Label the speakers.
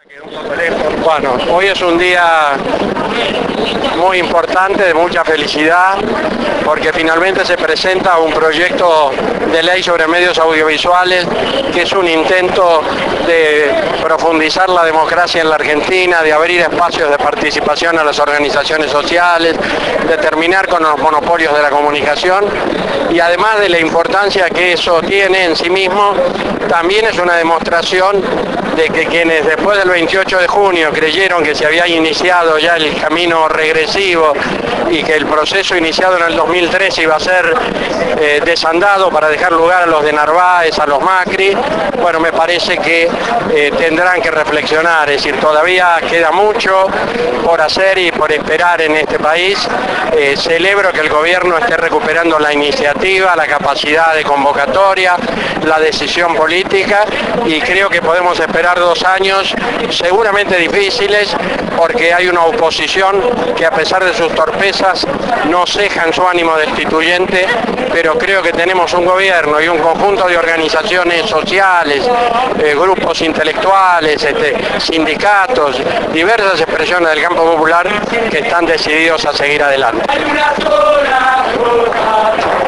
Speaker 1: Bueno, hoy es un día muy importante, de mucha felicidad, porque finalmente se presenta un proyecto de ley sobre medios audiovisuales que es un intento de profundizar la democracia en la Argentina, de abrir espacios de participación a las organizaciones sociales, de terminar con los monopolios de la comunicación, y además de la importancia que eso tiene en sí mismo, también es una demostración de que quienes después del 28 de junio creyeron que se había iniciado ya el camino regresivo y que el proceso iniciado en el 2013 iba a ser desandado para dejar lugar a los de Narváez, a los Macri, bueno, me parece que tendrán que reflexionar, es decir, todavía queda mucho por hacer y por esperar en este país. Celebro que el gobierno esté recuperando la iniciativa, la capacidad de convocatoria, la decisión política, y creo que podemos esperar 2 años seguramente difíciles, porque hay una oposición que, a pesar de sus torpezas, no ceja en su ánimo destituyente, pero creo que tenemos un gobierno y un conjunto de organizaciones sociales, grupos intelectuales, sindicatos, diversas expresiones del campo popular que están decididos a seguir adelante.